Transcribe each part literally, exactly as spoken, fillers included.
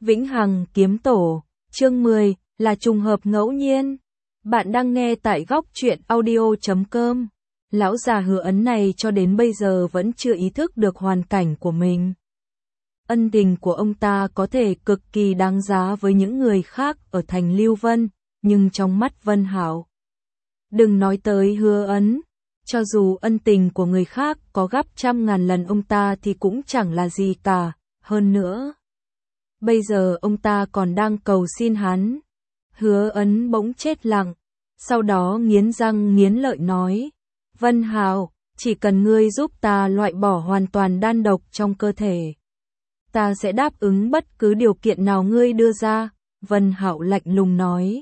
Vĩnh Hằng Kiếm Tổ, chương mười, là trùng hợp ngẫu nhiên. Bạn đang nghe tại góc truyện audio chấm com. Lão già Hứa Ấn này cho đến bây giờ vẫn chưa ý thức được hoàn cảnh của mình. Ân tình của ông ta có thể cực kỳ đáng giá với những người khác ở thành Lưu Vân, nhưng trong mắt Vân Hạo, đừng nói tới Hứa Ấn, cho dù ân tình của người khác có gấp trăm ngàn lần ông ta thì cũng chẳng là gì cả, hơn nữa. Bây giờ ông ta còn đang cầu xin hắn. Hứa Ấn bỗng chết lặng, sau đó nghiến răng nghiến lợi nói, Vân Hạo, chỉ cần ngươi giúp ta loại bỏ hoàn toàn đan độc trong cơ thể, ta sẽ đáp ứng bất cứ điều kiện nào ngươi đưa ra. Vân Hạo lạnh lùng nói,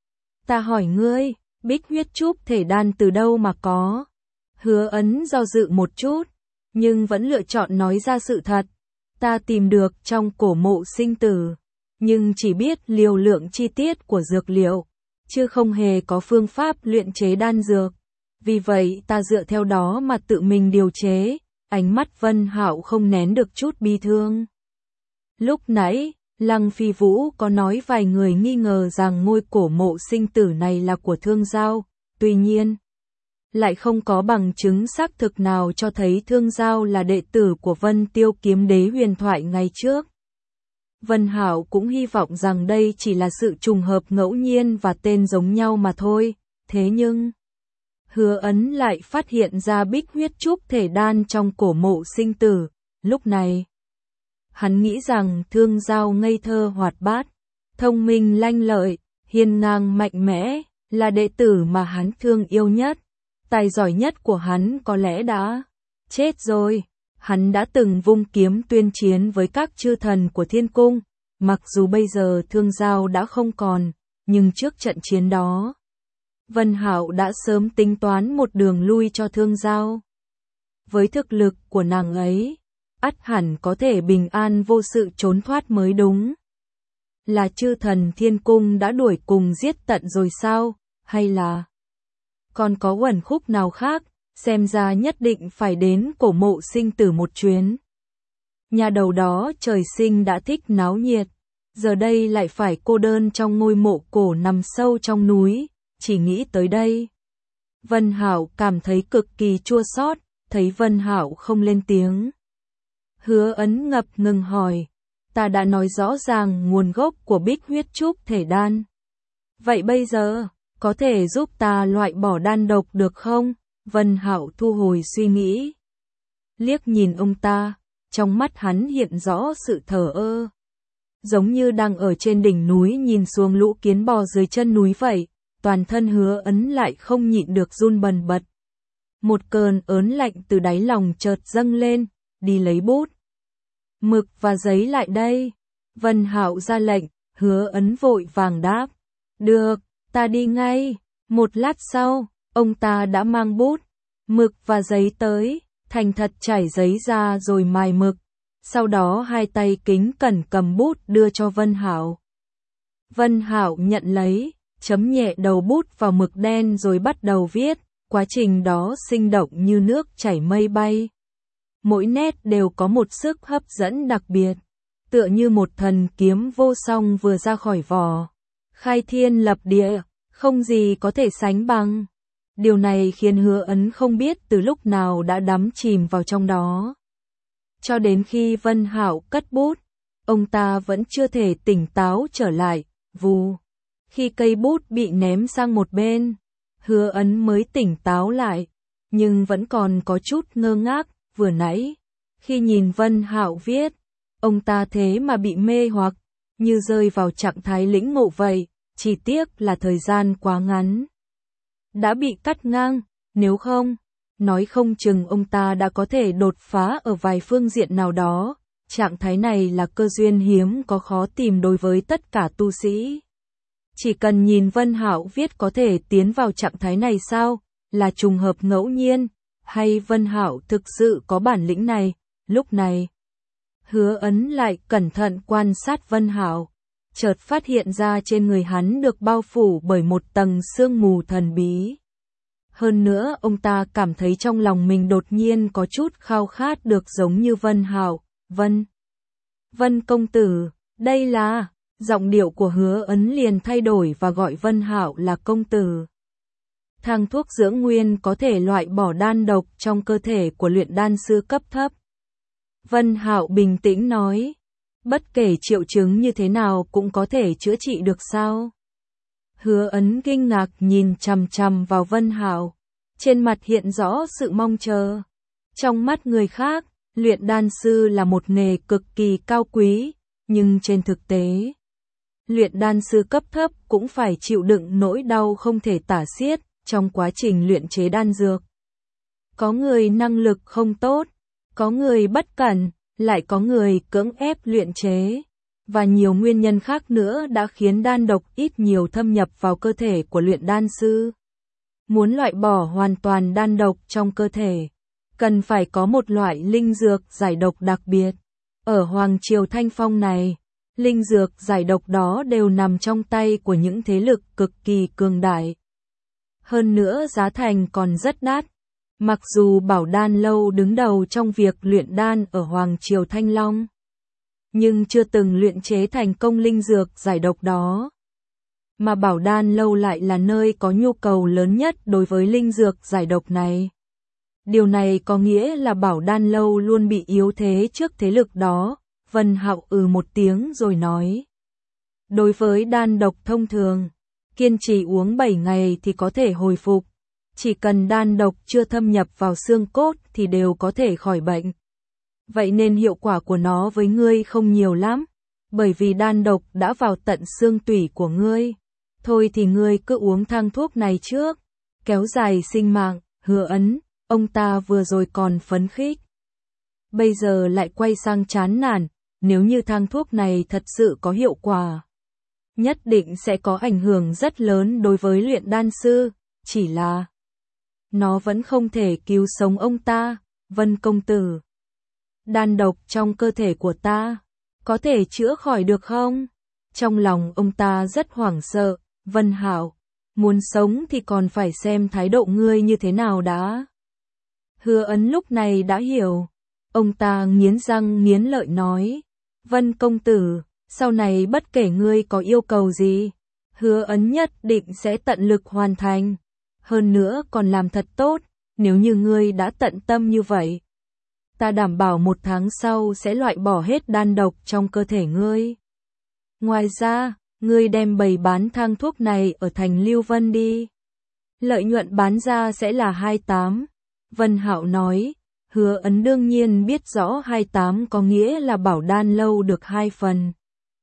ta hỏi ngươi, bích huyết trúc thể đan từ đâu mà có? Hứa Ấn do dự một chút, nhưng vẫn lựa chọn nói ra sự thật. Ta tìm được trong cổ mộ sinh tử, nhưng chỉ biết liều lượng chi tiết của dược liệu, chứ không hề có phương pháp luyện chế đan dược. Vì vậy ta dựa theo đó mà tự mình điều chế. Ánh mắt Vân Hạo không nén được chút bi thương. Lúc nãy, Lăng Phi Vũ có nói vài người nghi ngờ rằng ngôi cổ mộ sinh tử này là của Thương Giao, tuy nhiên lại không có bằng chứng xác thực nào cho thấy Thương Giao là đệ tử của Vân Tiêu Kiếm Đế huyền thoại ngày trước. Vân Hạo cũng hy vọng rằng đây chỉ là sự trùng hợp ngẫu nhiên và tên giống nhau mà thôi, thế nhưng Hứa Ấn lại phát hiện ra bích huyết trúc thể đan trong cổ mộ sinh tử. Lúc này, hắn nghĩ rằng Thương Giao ngây thơ hoạt bát, thông minh lanh lợi, hiên ngang mạnh mẽ, là đệ tử mà hắn thương yêu nhất. Tài giỏi nhất của hắn có lẽ đã chết rồi. Hắn đã từng vung kiếm tuyên chiến với các chư thần của thiên cung, mặc dù bây giờ Thương Giao đã không còn, nhưng trước trận chiến đó, Vân Hạo đã sớm tính toán một đường lui cho Thương Giao. Với thực lực của nàng ấy, ắt hẳn có thể bình an vô sự trốn thoát mới đúng. Là chư thần thiên cung đã đuổi cùng giết tận rồi sao, hay là còn có uẩn khúc nào khác? Xem ra nhất định phải đến cổ mộ sinh tử một chuyến. Nhà đầu đó trời sinh đã thích náo nhiệt, giờ đây lại phải cô đơn trong ngôi mộ cổ nằm sâu trong núi. Chỉ nghĩ tới đây, Vân Hạo cảm thấy cực kỳ chua xót. Thấy Vân Hạo không lên tiếng, Hứa Ấn ngập ngừng hỏi, ta đã nói rõ ràng nguồn gốc của bích huyết trúc thể đan. Vậy bây giờ, có thể giúp ta loại bỏ đan độc được không? Vân Hạo thu hồi suy nghĩ, liếc nhìn ông ta, trong mắt hắn hiện rõ sự thờ ơ, giống như đang ở trên đỉnh núi nhìn xuống lũ kiến bò dưới chân núi vậy. Toàn thân Hứa Ấn lại không nhịn được run bần bật. Một cơn ớn lạnh từ đáy lòng chợt dâng lên, đi lấy bút, mực và giấy lại đây. Vân Hạo ra lệnh, Hứa Ấn vội vàng đáp, được, ta đi ngay. Một lát sau, ông ta đã mang bút, mực và giấy tới, thành thật trải giấy ra rồi mài mực. Sau đó hai tay kính cẩn cầm bút đưa cho Vân Hạo. Vân Hạo nhận lấy, chấm nhẹ đầu bút vào mực đen rồi bắt đầu viết. Quá trình đó sinh động như nước chảy mây bay. Mỗi nét đều có một sức hấp dẫn đặc biệt, tựa như một thần kiếm vô song vừa ra khỏi vỏ. Khai thiên lập địa, không gì có thể sánh bằng. Điều này khiến Hứa Ấn không biết từ lúc nào đã đắm chìm vào trong đó. Cho đến khi Vân Hạo cất bút, ông ta vẫn chưa thể tỉnh táo trở lại. Vù, khi cây bút bị ném sang một bên, Hứa Ấn mới tỉnh táo lại, nhưng vẫn còn có chút ngơ ngác. Vừa nãy, khi nhìn Vân Hạo viết, ông ta thế mà bị mê hoặc, như rơi vào trạng thái lĩnh ngộ vậy. Chỉ tiếc là thời gian quá ngắn, đã bị cắt ngang. Nếu không, nói không chừng ông ta đã có thể đột phá ở vài phương diện nào đó. Trạng thái này là cơ duyên hiếm có khó tìm đối với tất cả tu sĩ. Chỉ cần nhìn Vân Hạo viết có thể tiến vào trạng thái này sao? Là trùng hợp ngẫu nhiên, hay Vân Hạo thực sự có bản lĩnh này? Lúc này, Hứa Ấn lại cẩn thận quan sát Vân Hạo, chợt phát hiện ra trên người hắn được bao phủ bởi một tầng sương mù thần bí. Hơn nữa ông ta cảm thấy trong lòng mình đột nhiên có chút khao khát được giống như Vân Hạo. Vân, Vân công tử, Đây là, giọng điệu của Hứa Ấn liền thay đổi và gọi Vân Hạo là công tử. Thang thuốc dưỡng nguyên có thể loại bỏ đan độc trong cơ thể của luyện đan sư cấp thấp. Vân Hạo bình tĩnh nói, bất kể triệu chứng như thế nào cũng có thể chữa trị được sao? Hứa Ấn kinh ngạc nhìn chằm chằm vào Vân Hạo, trên mặt hiện rõ sự mong chờ. Trong mắt người khác, luyện đan sư là một nghề cực kỳ cao quý, nhưng trên thực tế, luyện đan sư cấp thấp cũng phải chịu đựng nỗi đau không thể tả xiết trong quá trình luyện chế đan dược. Có người năng lực không tốt, có người bất cẩn, lại có người cưỡng ép luyện chế, và nhiều nguyên nhân khác nữa đã khiến đan độc ít nhiều thâm nhập vào cơ thể của luyện đan sư. Muốn loại bỏ hoàn toàn đan độc trong cơ thể, cần phải có một loại linh dược giải độc đặc biệt. Ở Hoàng Triều Thanh Phong này, linh dược giải độc đó đều nằm trong tay của những thế lực cực kỳ cường đại. Hơn nữa giá thành còn rất đắt. Mặc dù Bảo Đan Lâu đứng đầu trong việc luyện đan ở Hoàng Triều Thanh Long, nhưng chưa từng luyện chế thành công linh dược giải độc đó. Mà Bảo Đan Lâu lại là nơi có nhu cầu lớn nhất đối với linh dược giải độc này. Điều này có nghĩa là Bảo Đan Lâu luôn bị yếu thế trước thế lực đó. Vân Hạo ừ một tiếng rồi nói. Đối với đan độc thông thường, kiên trì uống bảy ngày thì có thể hồi phục. Chỉ cần đan độc chưa thâm nhập vào xương cốt thì đều có thể khỏi bệnh. Vậy nên hiệu quả của nó với ngươi không nhiều lắm, bởi vì đan độc đã vào tận xương tủy của ngươi. Thôi thì ngươi cứ uống thang thuốc này trước, kéo dài sinh mạng. Hứa Ấn, ông ta vừa rồi còn phấn khích, bây giờ lại quay sang chán nản. Nếu như thang thuốc này thật sự có hiệu quả, nhất định sẽ có ảnh hưởng rất lớn đối với luyện đan sư, chỉ là nó vẫn không thể cứu sống ông ta. Vân công tử, đan độc trong cơ thể của ta có thể chữa khỏi được không? Trong lòng ông ta rất hoảng sợ. Vân Hạo, muốn sống thì còn phải xem thái độ ngươi như thế nào đã. Hứa Ấn lúc này đã hiểu. Ông ta nghiến răng nghiến lợi nói, Vân công tử, sau này bất kể ngươi có yêu cầu gì, Hứa Ấn nhất định sẽ tận lực hoàn thành. Hơn nữa còn làm thật tốt. Nếu như ngươi đã tận tâm như vậy, ta đảm bảo một tháng sau sẽ loại bỏ hết đan độc trong cơ thể ngươi. Ngoài ra, ngươi đem bày bán thang thuốc này ở thành Lưu Vân đi. Lợi nhuận bán ra sẽ là hai mươi tám. Vân Hạo nói. Hứa Ấn đương nhiên biết rõ hai mươi tám có nghĩa là Bảo Đan Lâu được hai phần,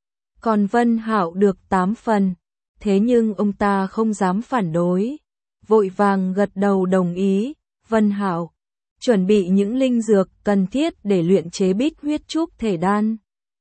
còn Vân Hạo được tám phần. Thế nhưng ông ta không dám phản đối, vội vàng gật đầu đồng ý. Vân Hạo, chuẩn bị những linh dược cần thiết để luyện chế Bích Huyết Trúc Thể Đan,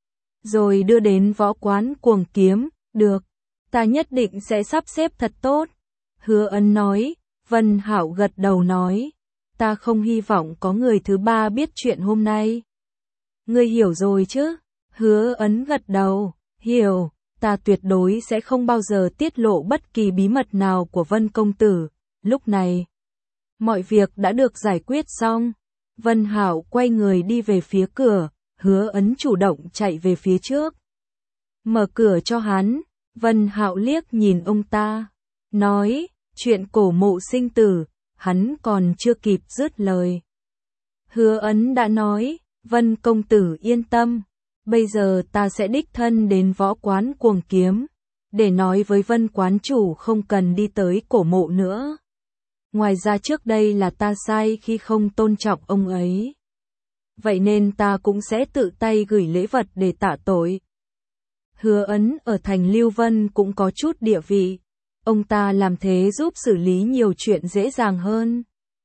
rồi đưa đến võ quán Cuồng Kiếm. Được, ta nhất định sẽ sắp xếp thật tốt. Hứa Ấn nói. Vân Hạo gật đầu nói, ta không hy vọng có người thứ ba biết chuyện hôm nay. Ngươi hiểu rồi chứ? Hứa Ấn gật đầu, hiểu, ta tuyệt đối sẽ không bao giờ tiết lộ bất kỳ bí mật nào của Vân công tử. Lúc này, mọi việc đã được giải quyết xong. Vân Hạo quay người đi về phía cửa. Hứa Ấn chủ động chạy về phía trước, mở cửa cho hắn. Vân Hạo liếc nhìn ông ta, nói, chuyện cổ mộ sinh tử. Hắn còn chưa kịp dứt lời, Hứa Ấn đã nói, Vân công tử yên tâm, bây giờ ta sẽ đích thân đến võ quán Cuồng Kiếm, để nói với Vân quán chủ không cần đi tới cổ mộ nữa. Ngoài ra trước đây là ta sai khi không tôn trọng ông ấy, vậy nên ta cũng sẽ tự tay gửi lễ vật để tạ tội. Hứa Ấn ở thành Lưu Vân cũng có chút địa vị, ông ta làm thế giúp xử lý nhiều chuyện dễ dàng hơn.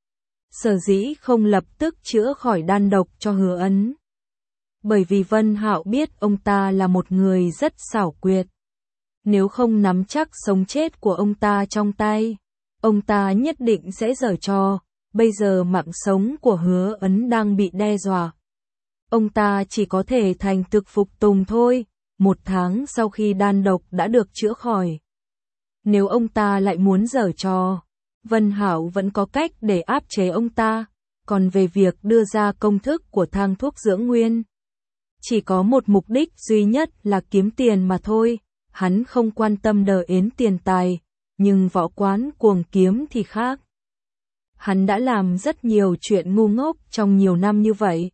Sở dĩ không lập tức chữa khỏi đan độc cho Hứa Ấn, bởi vì Vân Hạo biết ông ta là một người rất xảo quyệt. Nếu không nắm chắc sống chết của ông ta trong tay, ông ta nhất định sẽ giở trò. Bây giờ mạng sống của Hứa Ấn đang bị đe dọa, ông ta chỉ có thể thành thực phục tùng thôi. Một tháng sau khi đan độc đã được chữa khỏi, nếu ông ta lại muốn giở trò, Vân Hạo vẫn có cách để áp chế ông ta. Còn về việc đưa ra công thức của thang thuốc dưỡng nguyên, chỉ có một mục đích duy nhất là kiếm tiền mà thôi, hắn không quan tâm đờ ến tiền tài, nhưng võ quán cuồng kiếm thì khác. Hắn đã làm rất nhiều chuyện ngu ngốc trong nhiều năm như vậy.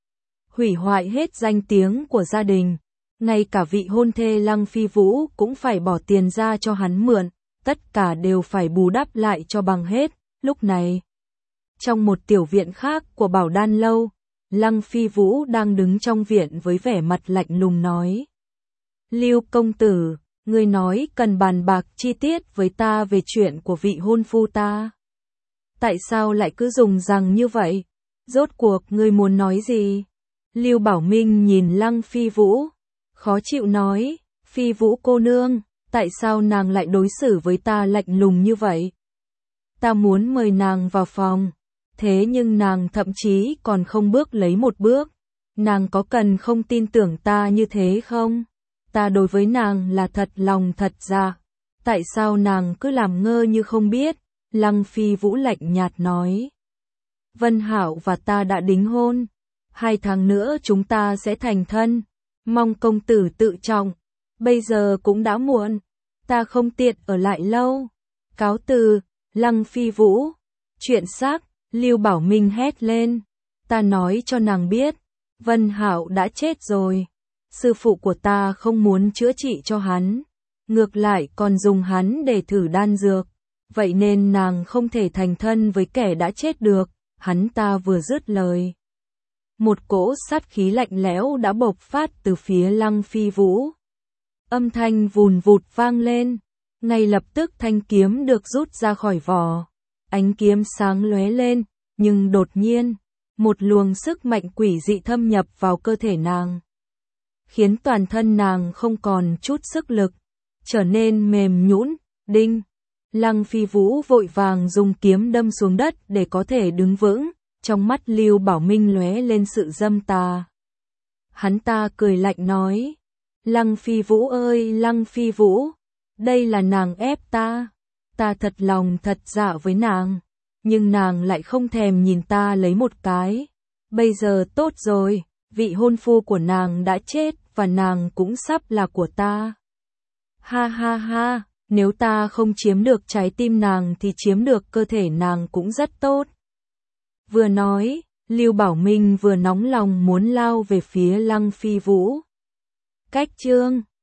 Hủy hoại hết danh tiếng của gia đình, ngay cả vị hôn thê Lăng Phi Vũ cũng phải bỏ tiền ra cho hắn mượn, tất cả đều phải bù đắp lại cho bằng hết. Lúc này, trong một tiểu viện khác của Bảo Đan Lâu, Lăng Phi Vũ đang đứng trong viện với vẻ mặt lạnh lùng nói. Lưu công tử, ngươi nói cần bàn bạc chi tiết với ta về chuyện của vị hôn phu ta. Tại sao lại cứ dùng rằng như vậy? Rốt cuộc ngươi muốn nói gì? Lưu Bảo Minh nhìn Lăng Phi Vũ, khó chịu nói, Phi Vũ cô nương, tại sao nàng lại đối xử với ta lạnh lùng như vậy? Ta muốn mời nàng vào phòng, thế nhưng nàng thậm chí còn không bước lấy một bước. Nàng có cần không tin tưởng ta như thế không? Ta đối với nàng là thật lòng thật dạ. Tại sao nàng cứ làm ngơ như không biết? Lăng Phi Vũ lạnh nhạt nói. Vân Hạo và ta đã đính hôn. Hai tháng nữa chúng ta sẽ thành thân. Mong công tử tự trọng. Bây giờ cũng đã muộn. Ta không tiện ở lại lâu. Cáo từ, Lăng Phi Vũ. Chuyện xác, Lưu Bảo Minh hét lên. Ta nói cho nàng biết. Vân Hạo đã chết rồi. Sư phụ của ta không muốn chữa trị cho hắn. Ngược lại còn dùng hắn để thử đan dược. Vậy nên nàng không thể thành thân với kẻ đã chết được. Hắn ta vừa dứt lời. Một cỗ sát khí lạnh lẽo đã bộc phát từ phía Lăng Phi Vũ. Âm thanh vùn vụt vang lên. Ngay lập tức thanh kiếm được rút ra khỏi vỏ. Ánh kiếm sáng lóe lên, nhưng đột nhiên, một luồng sức mạnh quỷ dị thâm nhập vào cơ thể nàng. Khiến toàn thân nàng không còn chút sức lực, trở nên mềm nhũn. Đinh! Lăng Phi Vũ vội vàng dùng kiếm đâm xuống đất để có thể đứng vững, trong mắt Lưu Bảo Minh lóe lên sự dâm tà. Hắn ta cười lạnh nói, Lăng Phi Vũ ơi Lăng Phi Vũ, đây là nàng ép ta, ta thật lòng thật dạ với nàng, nhưng nàng lại không thèm nhìn ta lấy một cái. Bây giờ tốt rồi, vị hôn phu của nàng đã chết và nàng cũng sắp là của ta. Ha ha ha! Nếu ta không chiếm được trái tim nàng thì chiếm được cơ thể nàng cũng rất tốt. Vừa nói, Lưu Bảo Minh vừa nóng lòng muốn lao về phía Lăng Phi Vũ. Cách chương